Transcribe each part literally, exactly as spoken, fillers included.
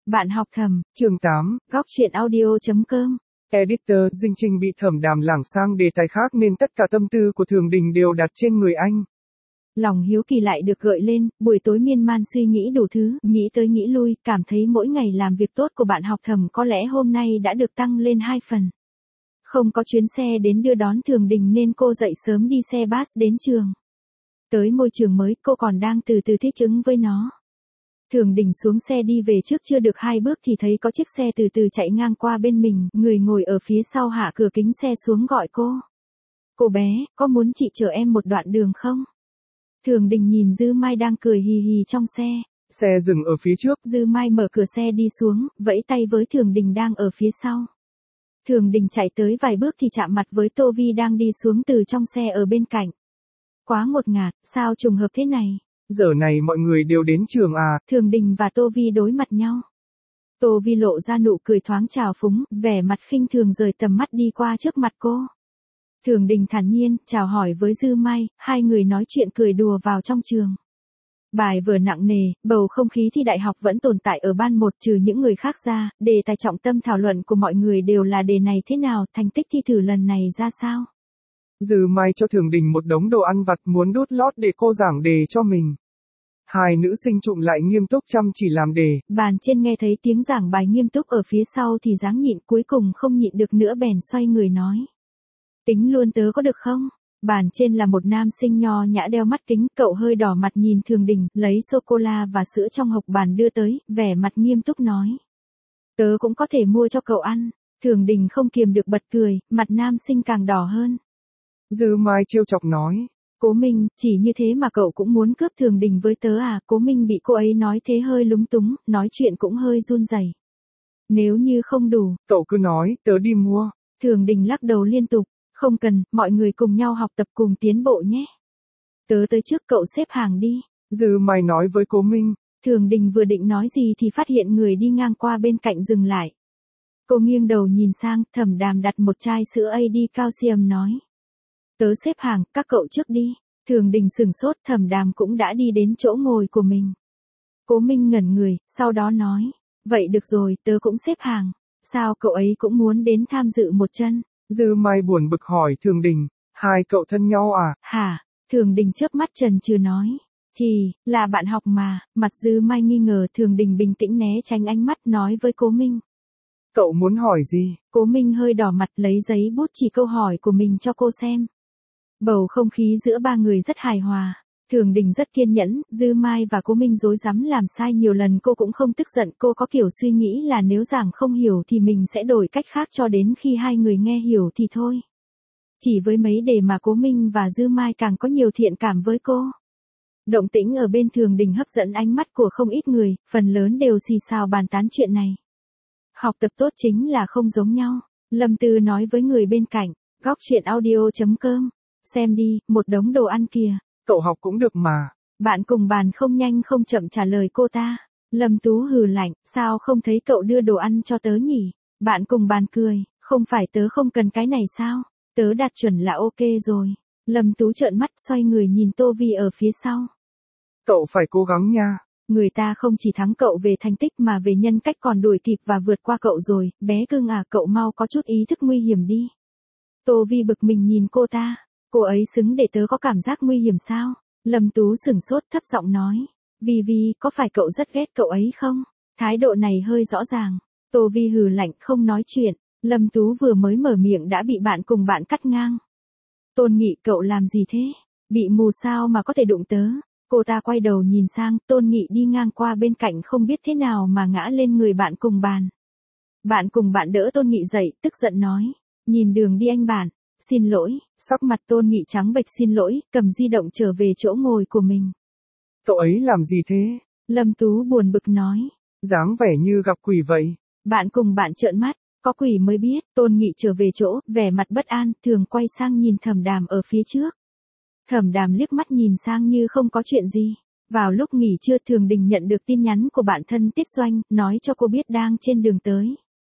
Bạn học thầm, chương tám, góc truyện audio.com. Editor, Dinh Trinh bị Thẩm Đàm lảng sang đề tài khác nên tất cả tâm tư của Thường Đình đều đặt trên người anh. Lòng hiếu kỳ lại được gợi lên, buổi tối miên man suy nghĩ đủ thứ, nghĩ tới nghĩ lui, cảm thấy mỗi ngày làm việc tốt của bạn học thầm có lẽ hôm nay đã được tăng lên hai phần. Không có chuyến xe đến đưa đón Thường Đình nên cô dậy sớm đi xe bus đến trường. Tới môi trường mới, cô còn đang từ từ thích ứng với nó. Thường Đình xuống xe đi về trước chưa được hai bước thì thấy có chiếc xe từ từ chạy ngang qua bên mình, người ngồi ở phía sau hạ cửa kính xe xuống gọi cô. Cô bé, có muốn chị chở em một đoạn đường không? Thường Đình nhìn Dư Mai đang cười hì hì trong xe. Xe dừng ở phía trước. Dư Mai mở cửa xe đi xuống, vẫy tay với Thường Đình đang ở phía sau. Thường Đình chạy tới vài bước thì chạm mặt với Tô Vi đang đi xuống từ trong xe ở bên cạnh. Quá ngột ngạt, sao trùng hợp thế này? Giờ này mọi người đều đến trường à? Thường Đình và Tô Vi đối mặt nhau. Tô Vi lộ ra nụ cười thoáng trào phúng, vẻ mặt khinh thường rời tầm mắt đi qua trước mặt cô. Thường Đình thản nhiên, chào hỏi với Dư Mai, hai người nói chuyện cười đùa vào trong trường. Bài vở nặng nề, bầu không khí thi đại học vẫn tồn tại ở ban một trừ những người khác ra, đề tài trọng tâm thảo luận của mọi người đều là đề này thế nào, thành tích thi thử lần này ra sao. Dư Mai cho Thường Đình một đống đồ ăn vặt muốn đút lót để cô giảng đề cho mình. Hai nữ sinh trụm lại nghiêm túc chăm chỉ làm đề. Bàn trên nghe thấy tiếng giảng bài nghiêm túc ở phía sau thì dáng nhịn, cuối cùng không nhịn được nữa bèn xoay người nói. Tính luôn tớ có được không? Bàn trên là một nam sinh nho nhã đeo mắt kính, cậu hơi đỏ mặt nhìn Thường Đình, lấy sô-cô-la và sữa trong hộc bàn đưa tới, vẻ mặt nghiêm túc nói. Tớ cũng có thể mua cho cậu ăn. Thường Đình không kiềm được bật cười, mặt nam sinh càng đỏ hơn. Dư Mai trêu chọc nói. Cố Minh, chỉ như thế mà cậu cũng muốn cướp Thường Đình với tớ à? Cố Minh bị cô ấy nói thế hơi lúng túng, nói chuyện cũng hơi run rẩy. Nếu như không đủ, cậu cứ nói, tớ đi mua. Thường Đình lắc đầu liên tục. Không cần, mọi người cùng nhau học tập cùng tiến bộ nhé. Tớ tới trước cậu xếp hàng đi. Dư Mai nói với Cố Minh. Thường Đình vừa định nói gì thì phát hiện người đi ngang qua bên cạnh dừng lại. Cô nghiêng đầu nhìn sang, Thẩm Đàm đặt một chai sữa a đê calcium nói. Tớ xếp hàng, các cậu trước đi. Thường Đình sừng sốt, Thẩm Đàm cũng đã đi đến chỗ ngồi của mình. Cố Minh ngẩn người, sau đó nói. Vậy được rồi, tớ cũng xếp hàng. Sao cậu ấy cũng muốn đến tham dự một chân? Dư Mai buồn bực hỏi Thường Đình, hai cậu thân nhau à? Hả? Thường Đình chớp mắt chần chừ nói. Thì, là bạn học mà. Mặt Dư Mai nghi ngờ, Thường Đình bình tĩnh né tránh ánh mắt nói với Cố Minh. Cậu muốn hỏi gì? Cố Minh hơi đỏ mặt lấy giấy bút chỉ câu hỏi của mình cho cô xem. Bầu không khí giữa ba người rất hài hòa. Thường Đình rất kiên nhẫn, Dư Mai và Cố Minh rối rắm làm sai nhiều lần cô cũng không tức giận, cô có kiểu suy nghĩ là nếu giảng không hiểu thì mình sẽ đổi cách khác cho đến khi hai người nghe hiểu thì thôi. Chỉ với mấy đề mà Cố Minh và Dư Mai càng có nhiều thiện cảm với cô. Động tĩnh ở bên Thường Đình hấp dẫn ánh mắt của không ít người, phần lớn đều xì xào bàn tán chuyện này. Học tập tốt chính là không giống nhau, Lâm Tư nói với người bên cạnh, góc truyện audio.com. Xem đi, một đống đồ ăn kìa. Cậu học cũng được mà. Bạn cùng bàn không nhanh không chậm trả lời cô ta. Lâm Tú hừ lạnh, sao không thấy cậu đưa đồ ăn cho tớ nhỉ? Bạn cùng bàn cười, không phải tớ không cần cái này sao? Tớ đạt chuẩn là ok rồi. Lâm Tú trợn mắt xoay người nhìn Tô Vi ở phía sau. Cậu phải cố gắng nha. Người ta không chỉ thắng cậu về thành tích mà về nhân cách còn đuổi kịp và vượt qua cậu rồi, bé cưng à, cậu mau có chút ý thức nguy hiểm đi. Tô Vi bực mình nhìn cô ta. Cô ấy xứng để tớ có cảm giác nguy hiểm sao? Lâm Tú sửng sốt thấp giọng nói. Vi Vi, có phải cậu rất ghét cậu ấy không? Thái độ này hơi rõ ràng. Tô Vi hừ lạnh không nói chuyện. Lâm Tú vừa mới mở miệng đã bị bạn cùng bạn cắt ngang. Tôn Nghị, cậu làm gì thế? Bị mù sao mà có thể đụng tớ? Cô ta quay đầu nhìn sang, Tôn Nghị đi ngang qua bên cạnh không biết thế nào mà ngã lên người bạn cùng bàn. Bạn cùng bạn đỡ Tôn Nghị dậy, tức giận nói. Nhìn đường đi anh bạn. Xin lỗi, sắc mặt Tôn Nghị trắng bệch xin lỗi, cầm di động trở về chỗ ngồi của mình. Cậu ấy làm gì thế? Lâm Tú buồn bực nói. Dáng vẻ như gặp quỷ vậy. Bạn cùng bạn trợn mắt, có quỷ mới biết, Tôn Nghị trở về chỗ, vẻ mặt bất an, thường quay sang nhìn Thẩm Đàm ở phía trước. Thẩm Đàm liếc mắt nhìn sang như không có chuyện gì. Vào lúc nghỉ trưa Thường Đình nhận được tin nhắn của bạn thân Tiết Doanh, nói cho cô biết đang trên đường tới.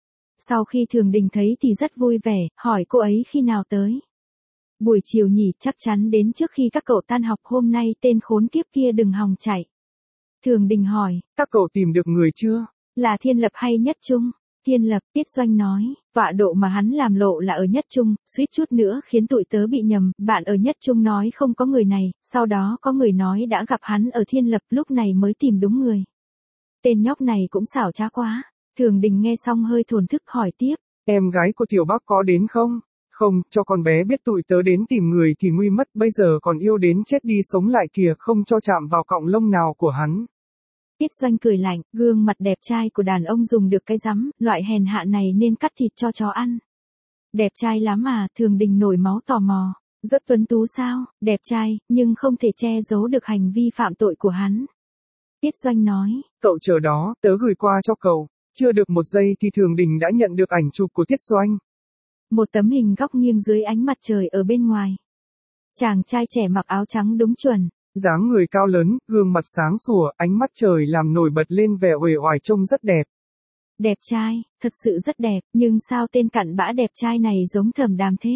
Sau khi Thường Đình thấy thì rất vui vẻ, hỏi cô ấy khi nào tới. Buổi chiều nhỉ, chắc chắn đến trước khi các cậu tan học hôm nay tên khốn kiếp kia đừng hòng chạy. Thường Đình hỏi, các cậu tìm được người chưa? Là Thiên Lập hay Nhất Trung? Thiên Lập, Tiết Doanh nói, tọa độ mà hắn làm lộ là ở Nhất Trung, suýt chút nữa khiến tụi tớ bị nhầm, bạn ở Nhất Trung nói không có người này, sau đó có người nói đã gặp hắn ở Thiên Lập, lúc này mới tìm đúng người. Tên nhóc này cũng xảo trá quá. Thường Đình nghe xong hơi thổn thức hỏi tiếp. Em gái của Tiểu Bắc có đến không? Không, cho con bé biết tụi tớ đến tìm người thì nguy mất, bây giờ còn yêu đến chết đi sống lại kìa, không cho chạm vào cọng lông nào của hắn. Tiết Doanh cười lạnh, gương mặt đẹp trai của đàn ông dùng được cái rắm, loại hèn hạ này nên cắt thịt cho chó ăn. Đẹp trai lắm à, Thường Đình nổi máu tò mò. Rất tuấn tú sao, đẹp trai, nhưng không thể che giấu được hành vi phạm tội của hắn. Tiết Doanh nói, cậu chờ đó, tớ gửi qua cho cậu. Chưa được một giây thì Thường Đình đã nhận được ảnh chụp của Tiết Doanh. Một tấm hình góc nghiêng dưới ánh mặt trời ở bên ngoài. Chàng trai trẻ mặc áo trắng đúng chuẩn. Dáng người cao lớn, gương mặt sáng sủa, ánh mắt trời làm nổi bật lên vẻ uể oải trông rất đẹp. Đẹp trai, thật sự rất đẹp, nhưng sao tên cặn bã đẹp trai này giống Thẩm Đàm thế?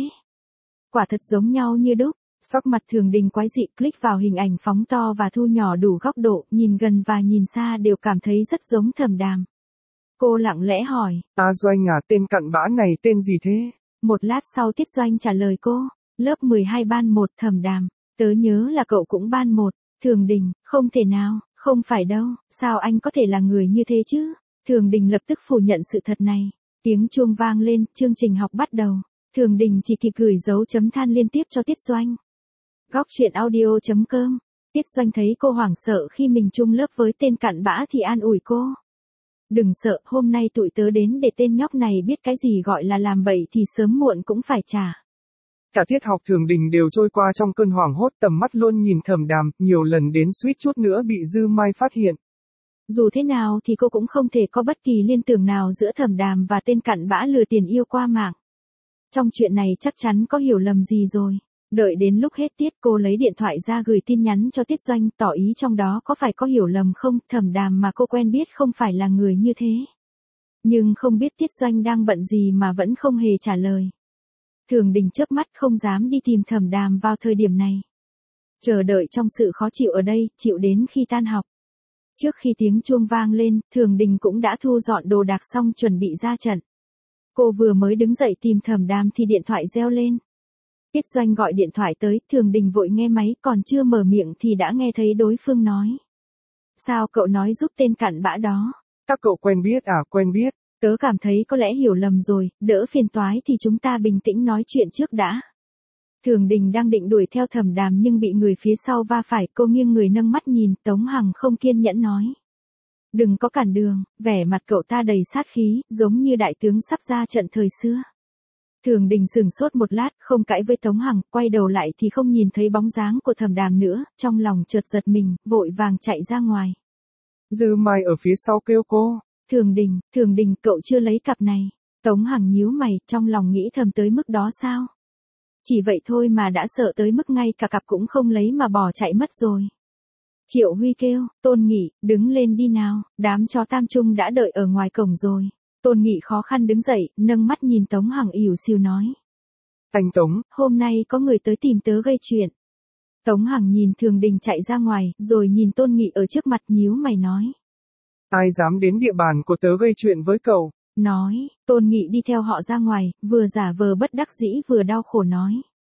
Quả thật giống nhau như đúc. Sắc mặt Thường Đình quái dị, click vào hình ảnh phóng to và thu nhỏ đủ góc độ, nhìn gần và nhìn xa đều cảm thấy rất giống Thẩm Đàm. Cô lặng lẽ hỏi. À Doanh à, tên cặn bã này tên gì thế? Một lát sau Tiết Doanh trả lời cô. Lớp mười hai ban một Thẩm Đàm. Tớ nhớ là cậu cũng ban một. Thường Đình, không thể nào, không phải đâu, sao anh có thể là người như thế chứ? Thường Đình lập tức phủ nhận sự thật này. Tiếng chuông vang lên, chương trình học bắt đầu. Thường Đình chỉ kịp gửi dấu chấm than liên tiếp cho Tiết Doanh. Góc truyện audio chấm com. Tiết Doanh thấy cô hoảng sợ khi mình chung lớp với tên cặn bã thì an ủi cô. Đừng sợ, hôm nay tụi tớ đến để tên nhóc này biết cái gì gọi là làm bậy thì sớm muộn cũng phải trả. Cả tiết học Thường Đình đều trôi qua trong cơn hoảng hốt, tầm mắt luôn nhìn Thẩm Đàm, nhiều lần đến suýt chút nữa bị Dư Mai phát hiện. Dù thế nào thì cô cũng không thể có bất kỳ liên tưởng nào giữa Thẩm Đàm và tên cặn bã lừa tiền yêu qua mạng. Trong chuyện này chắc chắn có hiểu lầm gì rồi. Đợi đến lúc hết tiết cô lấy điện thoại ra gửi tin nhắn cho Tiết Doanh, tỏ ý trong đó có phải có hiểu lầm không, Thẩm Đàm mà cô quen biết không phải là người như thế. Nhưng không biết Tiết Doanh đang bận gì mà vẫn không hề trả lời. Thường Đình chớp mắt không dám đi tìm Thẩm Đàm vào thời điểm này. Chờ đợi trong sự khó chịu ở đây, chịu đến khi tan học. Trước khi tiếng chuông vang lên, Thường Đình cũng đã thu dọn đồ đạc xong chuẩn bị ra trận. Cô vừa mới đứng dậy tìm Thẩm Đàm thì điện thoại reo lên. Tiết Doanh gọi điện thoại tới, Thường Đình vội nghe máy, còn chưa mở miệng thì đã nghe thấy đối phương nói. Sao cậu nói giúp tên cặn bã đó? Các cậu quen biết à, quen biết. Tớ cảm thấy có lẽ hiểu lầm rồi, đỡ phiền toái thì chúng ta bình tĩnh nói chuyện trước đã. Thường Đình đang định đuổi theo Thẩm Đàm nhưng bị người phía sau va phải, cô nghiêng người nâng mắt nhìn, Tống Hằng không kiên nhẫn nói. Đừng có cản đường, vẻ mặt cậu ta đầy sát khí, giống như đại tướng sắp ra trận thời xưa. Thường Đình sừng sốt một lát, không cãi với Tống Hằng, quay đầu lại thì không nhìn thấy bóng dáng của Thẩm Đàm nữa, trong lòng chợt giật mình, vội vàng chạy ra ngoài. Dư Mai ở phía sau kêu cô. Thường Đình, Thường Đình, cậu chưa lấy cặp này. Tống Hằng nhíu mày, trong lòng nghĩ thầm tới mức đó sao? Chỉ vậy thôi mà đã sợ tới mức ngay cả cặp cũng không lấy mà bỏ chạy mất rồi. Triệu Huy kêu, Tôn Nghị, đứng lên đi nào, đám chó Tam Trung đã đợi ở ngoài cổng rồi. Tôn Nghị khó khăn đứng dậy, nâng mắt nhìn Tống Hằng ỉu xìu nói. Anh Tống, hôm nay có người tới tìm tớ gây chuyện. Tống Hằng nhìn Thường Đình chạy ra ngoài, rồi nhìn Tôn Nghị ở trước mặt nhíu mày nói. Ai dám đến địa bàn của tớ gây chuyện với cậu? Nói, Tôn Nghị đi theo họ ra ngoài, vừa giả vờ bất đắc dĩ vừa đau khổ nói.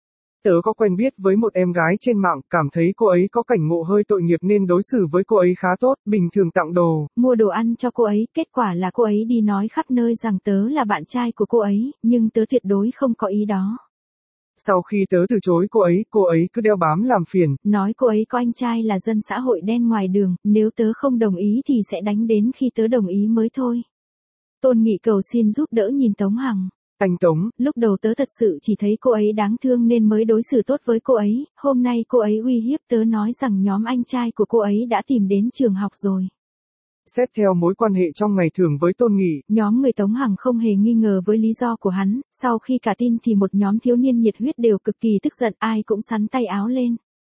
Tớ có quen biết với một em gái trên mạng, cảm thấy cô ấy có cảnh ngộ hơi tội nghiệp nên đối xử với cô ấy khá tốt, bình thường tặng đồ. Mua đồ ăn cho cô ấy, kết quả là cô ấy đi nói khắp nơi rằng tớ là bạn trai của cô ấy, nhưng tớ tuyệt đối không có ý đó. Sau khi tớ từ chối cô ấy, cô ấy cứ đeo bám làm phiền. Nói cô ấy có anh trai là dân xã hội đen ngoài đường, nếu tớ không đồng ý thì sẽ đánh đến khi tớ đồng ý mới thôi. Tôn Nghị cầu xin giúp đỡ nhìn Tống Hằng. Anh Tống, lúc đầu tớ thật sự chỉ thấy cô ấy đáng thương nên mới đối xử tốt với cô ấy, hôm nay cô ấy uy hiếp tớ nói rằng nhóm anh trai của cô ấy đã tìm đến trường học rồi. Xét theo mối quan hệ trong ngày thường với Tôn Nghị, nhóm người Tống Hằng không hề nghi ngờ với lý do của hắn, sau khi cả tin thì một nhóm thiếu niên nhiệt huyết đều cực kỳ tức giận, ai cũng sắn tay áo lên.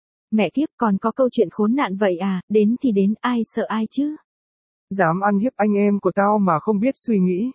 Mẹ kiếp, còn có câu chuyện khốn nạn vậy à, đến thì đến, ai sợ ai chứ? Dám ăn hiếp anh em của tao mà không biết suy nghĩ.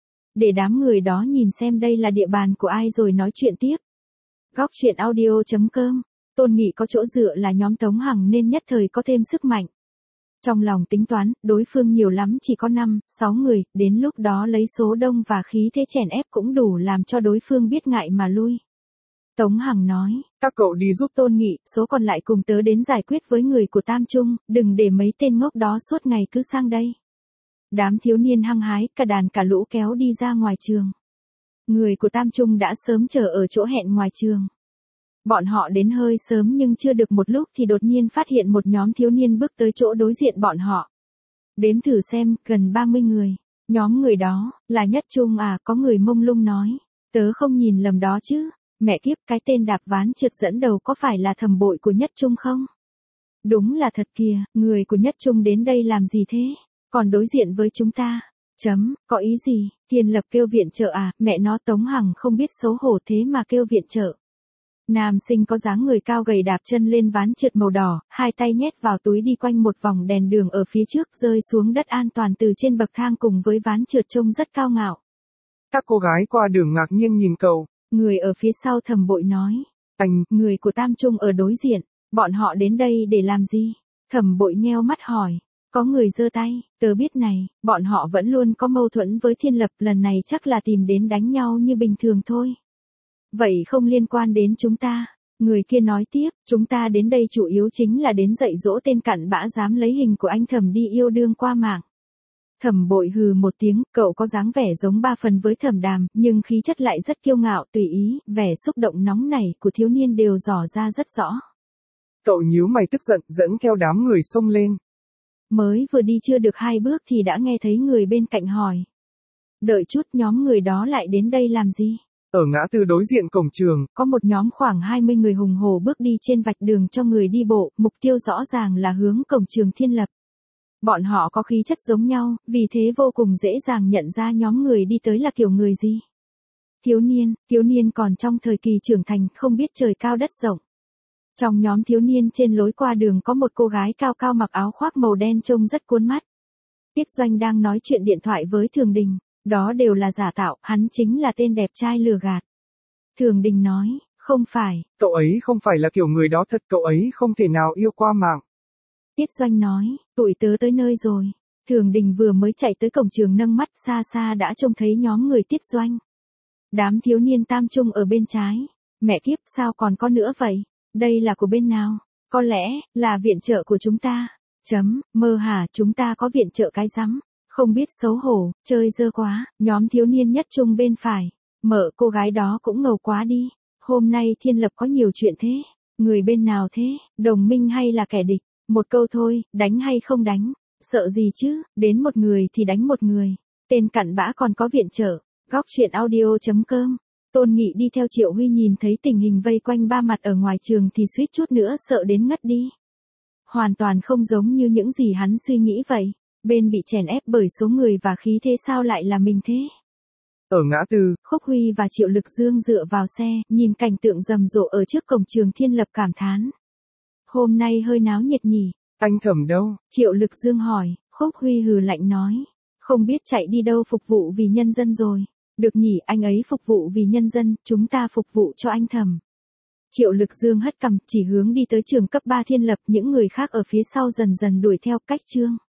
Để đám người đó nhìn xem đây là địa bàn của ai rồi nói chuyện tiếp. Góc truyện audio chấm com. Tôn Nghị có chỗ dựa là nhóm Tống Hằng nên nhất thời có thêm sức mạnh. Trong lòng tính toán, đối phương nhiều lắm chỉ có năm, sáu người, đến lúc đó lấy số đông và khí thế chèn ép cũng đủ làm cho đối phương biết ngại mà lui. Tống Hằng nói, các cậu đi giúp Tôn Nghị, số còn lại cùng tớ đến giải quyết với người của Tam Trung, đừng để mấy tên ngốc đó suốt ngày cứ sang đây. Đám thiếu niên hăng hái, cả đàn cả lũ kéo đi ra ngoài trường. Người của Tam Trung đã sớm chờ ở chỗ hẹn ngoài trường. Bọn họ đến hơi sớm nhưng chưa được một lúc thì đột nhiên phát hiện một nhóm thiếu niên bước tới chỗ đối diện bọn họ. Đếm thử xem, gần ba mươi người. Nhóm người đó, là Nhất Trung à, có người mông lung nói. Tớ không nhìn lầm đó chứ. Mẹ kiếp, cái tên đạp ván trượt dẫn đầu có phải là Thẩm Bội của Nhất Trung không? Đúng là thật kìa, người của Nhất Trung đến đây làm gì thế? Còn đối diện với chúng ta. Chấm, có ý gì? Tiền Lập kêu viện trợ à, mẹ nó Tống Hằng không biết xấu hổ thế mà kêu viện trợ. Nam sinh có dáng người cao gầy đạp chân lên ván trượt màu đỏ, hai tay nhét vào túi đi quanh một vòng đèn đường ở phía trước rơi xuống đất an toàn từ trên bậc thang cùng với ván trượt trông rất cao ngạo. Các cô gái qua đường ngạc nhiên nhìn cậu. Người ở phía sau Thẩm Bội nói. Anh, người của Tam Trung ở đối diện, bọn họ đến đây để làm gì? Thẩm Bội nheo mắt hỏi. Có người giơ tay, tớ biết này, bọn họ vẫn luôn có mâu thuẫn với Thiên Lập, lần này chắc là tìm đến đánh nhau như bình thường thôi. Vậy không liên quan đến chúng ta. Người kia nói tiếp, chúng ta đến đây chủ yếu chính là đến dạy dỗ tên cặn bã dám lấy hình của anh Thẩm đi yêu đương qua mạng. Thẩm Bội hừ một tiếng, cậu có dáng vẻ giống ba phần với Thẩm Đàm, nhưng khí chất lại rất kiêu ngạo, tùy ý, vẻ xúc động nóng nảy của thiếu niên đều dò ra rất rõ. Cậu nhíu mày tức giận, dẫn theo đám người xông lên. Mới vừa đi chưa được hai bước thì đã nghe thấy người bên cạnh hỏi. Đợi chút, nhóm người đó lại đến đây làm gì? Ở ngã tư đối diện cổng trường, có một nhóm khoảng hai mươi người hùng hổ bước đi trên vạch đường cho người đi bộ, mục tiêu rõ ràng là hướng cổng trường Thiên Lập. Bọn họ có khí chất giống nhau, vì thế vô cùng dễ dàng nhận ra nhóm người đi tới là kiểu người gì. Thiếu niên, thiếu niên còn trong thời kỳ trưởng thành, không biết trời cao đất rộng. Trong nhóm thiếu niên trên lối qua đường có một cô gái cao cao mặc áo khoác màu đen trông rất cuốn mắt. Tiết Doanh đang nói chuyện điện thoại với Thường Đình, đó đều là giả tạo, hắn chính là tên đẹp trai lừa gạt. Thường Đình nói, không phải. Cậu ấy không phải là kiểu người đó thật, cậu ấy không thể nào yêu qua mạng. Tiết Doanh nói, tụi tớ tới nơi rồi. Thường Đình vừa mới chạy tới cổng trường nâng mắt xa xa đã trông thấy nhóm người Tiết Doanh. Đám thiếu niên Tam Trung ở bên trái. Mẹ kiếp, sao còn có nữa vậy? Đây là của bên nào? Có lẽ, là viện trợ của chúng ta. Chấm, mơ hả, chúng ta có viện trợ cái rắm. Không biết xấu hổ, chơi dơ quá. Nhóm thiếu niên Nhất Trung bên phải. Mợ cô gái đó cũng ngầu quá đi. Hôm nay Thiên Lập có nhiều chuyện thế. Người bên nào thế? Đồng minh hay là kẻ địch? Một câu thôi, đánh hay không đánh? Sợ gì chứ, đến một người thì đánh một người. Tên cặn bã còn có viện trợ. Góc truyện audio chấm com. Tôn Nghị đi theo Triệu Huy nhìn thấy tình hình vây quanh ba mặt ở ngoài trường thì suýt chút nữa sợ đến ngất đi. Hoàn toàn không giống như những gì hắn suy nghĩ vậy. Bên bị chèn ép bởi số người và khí thế sao lại là mình thế? Ở ngã tư, Khúc Huy và Triệu Lực Dương dựa vào xe, nhìn cảnh tượng rầm rộ ở trước cổng trường Thiên Lập cảm thán. Hôm nay hơi náo nhiệt nhỉ? Anh Thẩm đâu? Triệu Lực Dương hỏi, Khúc Huy hừ lạnh nói. Không biết chạy đi đâu phục vụ vì nhân dân rồi. Được nhỉ, anh ấy phục vụ vì nhân dân, chúng ta phục vụ cho anh Thẩm. Triệu Lực Dương hất cằm, chỉ hướng đi tới trường cấp ba Thiên Lập, những người khác ở phía sau dần dần đuổi theo cách chương.